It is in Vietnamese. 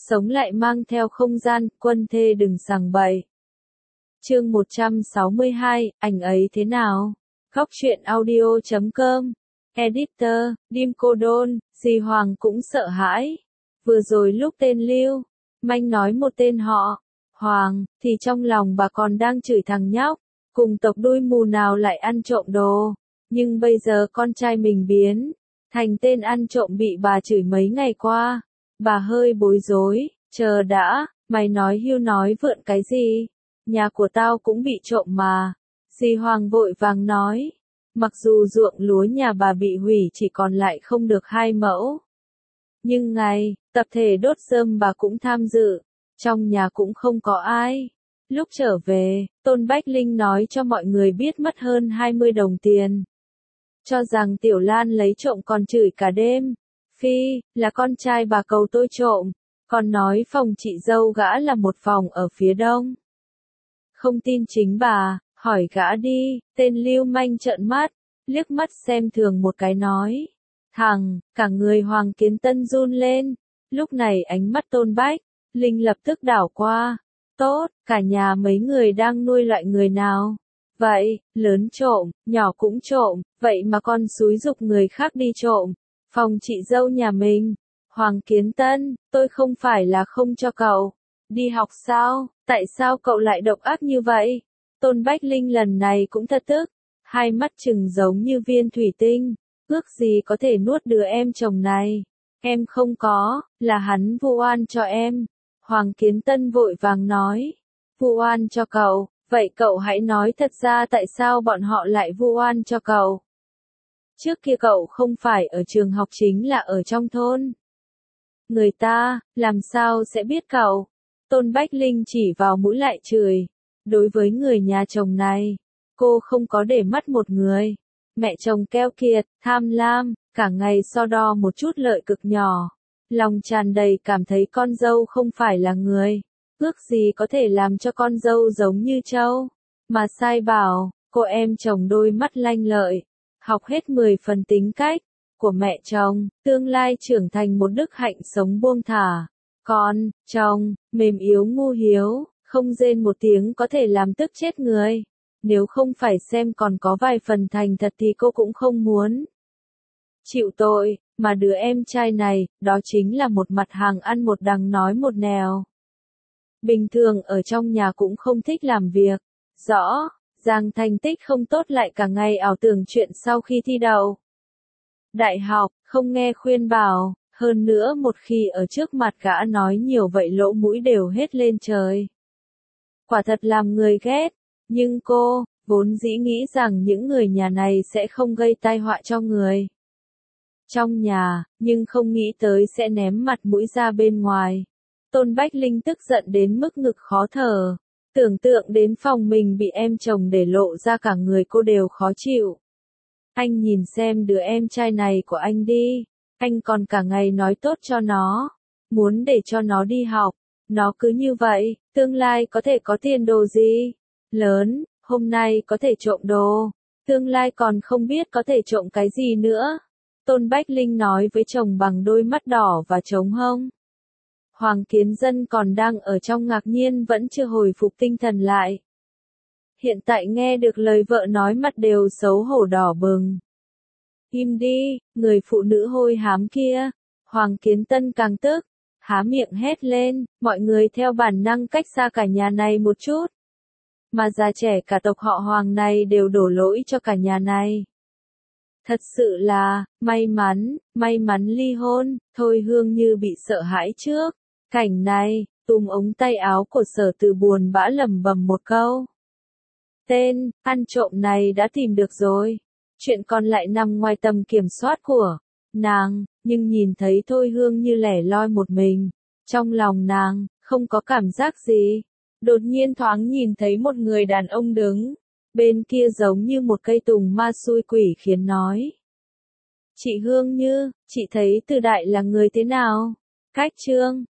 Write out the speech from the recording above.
sống lại mang theo không gian, quân thê đừng sằng bậy. Chương 162, ảnh ấy thế nào? Góc truyện audio.com. Editor, Dim Cô Đôn, dì Hoàng cũng sợ hãi. Vừa rồi lúc tên Lưu Manh nói một tên họ Hoàng, thì trong lòng bà còn đang chửi thằng nhóc, cùng tộc đuôi mù nào lại ăn trộm đồ. Nhưng bây giờ con trai mình biến thành tên ăn trộm bị bà chửi mấy ngày qua. Bà hơi bối rối, chờ đã, mày nói hưu nói vượn cái gì? Nhà của tao cũng bị trộm mà. Dì Hoàng vội vàng nói. Mặc dù ruộng lúa nhà bà bị hủy chỉ còn lại không được 2 mẫu. Nhưng ngày tập thể đốt rơm bà cũng tham dự. Trong nhà cũng không có ai. Lúc trở về, Tôn Bách Linh nói cho mọi người biết mất hơn 20 đồng tiền. Cho rằng Tiểu Lan lấy trộm còn chửi cả đêm. Phi, là con trai bà cầu tôi trộm. Còn nói phòng chị dâu gã là một phòng ở phía đông. Không tin chính bà, hỏi gã đi. Tên Lưu Manh trợn mắt, liếc mắt xem thường một cái nói. Thằng, cả người Hoàng Kiến Tân run lên. Lúc này ánh mắt Tôn Bách Linh lập tức đảo qua. Tốt, cả nhà mấy người đang nuôi loại người nào? Vậy, lớn trộm, nhỏ cũng trộm, vậy mà con xúi giục người khác đi trộm. Phòng chị dâu nhà mình. Hoàng Kiến Tân, tôi không phải là không cho cậu đi học sao? Tại sao cậu lại độc ác như vậy? Tôn Bách Linh lần này cũng thật tức. Hai mắt trừng giống như viên thủy tinh. Ước gì có thể nuốt đứa em chồng này. Em không có, là hắn vu oan cho em. Hoàng Kiến Tân vội vàng nói. Vu oan cho cậu, vậy cậu hãy nói thật ra tại sao bọn họ lại vu oan cho cậu. Trước kia cậu không phải ở trường học chính là ở trong thôn. Người ta, làm sao sẽ biết cậu? Tôn Bách Linh chỉ vào mũi lại chửi. Đối với người nhà chồng này, cô không có để mắt một người. Mẹ chồng keo kiệt, tham lam, cả ngày so đo một chút lợi cực nhỏ. Lòng tràn đầy cảm thấy con dâu không phải là người. Ước gì có thể làm cho con dâu giống như trâu. Mà sai bảo, cô em chồng đôi mắt lanh lợi. Học hết 10 phần tính cách của mẹ chồng, tương lai trưởng thành một đức hạnh sống buông thả. Con, chồng, mềm yếu ngu hiếu, không rên một tiếng có thể làm tức chết người. Nếu không phải xem còn có vài phần thành thật thì cô cũng không muốn chịu tội, mà đứa em trai này, đó chính là một mặt hàng ăn một đằng nói một nẻo. Bình thường ở trong nhà cũng không thích làm việc, rõ ràng thành tích không tốt lại cả ngày ảo tưởng chuyện sau khi thi đậu đại học, không nghe khuyên bảo, hơn nữa một khi ở trước mặt gã nói nhiều vậy lỗ mũi đều hết lên trời. Quả thật làm người ghét, nhưng cô vốn dĩ nghĩ rằng những người nhà này sẽ không gây tai họa cho người trong nhà, nhưng không nghĩ tới sẽ ném mặt mũi ra bên ngoài. Tôn Bách Linh tức giận đến mức ngực khó thở, tưởng tượng đến phòng mình bị em chồng để lộ ra cả người cô đều khó chịu. Anh nhìn xem đứa em trai này của anh đi, anh còn cả ngày nói tốt cho nó, muốn để cho nó đi học, nó cứ như vậy, tương lai có thể có tiền đồ gì? Lớn, hôm nay có thể trộm đồ, tương lai còn không biết có thể trộm cái gì nữa. Tôn Bách Linh nói với chồng bằng đôi mắt đỏ và trống hông. Hoàng Kiến Dân còn đang ở trong ngạc nhiên vẫn chưa hồi phục tinh thần lại. Hiện tại nghe được lời vợ nói mặt đều xấu hổ đỏ bừng. Im đi, người phụ nữ hôi hám kia. Hoàng Kiến Tân càng tức, há miệng hét lên, mọi người theo bản năng cách xa cả nhà này một chút. Mà già trẻ cả tộc họ Hoàng này đều đổ lỗi cho cả nhà này. Thật sự là, may mắn ly hôn, Thôi Hương như bị sợ hãi trước. Cảnh này, túm ống tay áo của Sở Từ buồn bã lẩm bẩm một câu. Tên ăn trộm này đã tìm được rồi. Chuyện còn lại nằm ngoài tầm kiểm soát của nàng, nhưng nhìn thấy Thôi Hương như lẻ loi một mình. Trong lòng nàng, không có cảm giác gì. Đột nhiên thoáng nhìn thấy một người đàn ông đứng bên kia giống như một cây tùng ma xui quỷ khiến nói. Chị Hương Như, chị thấy Từ Đại là người thế nào? Cách Trương,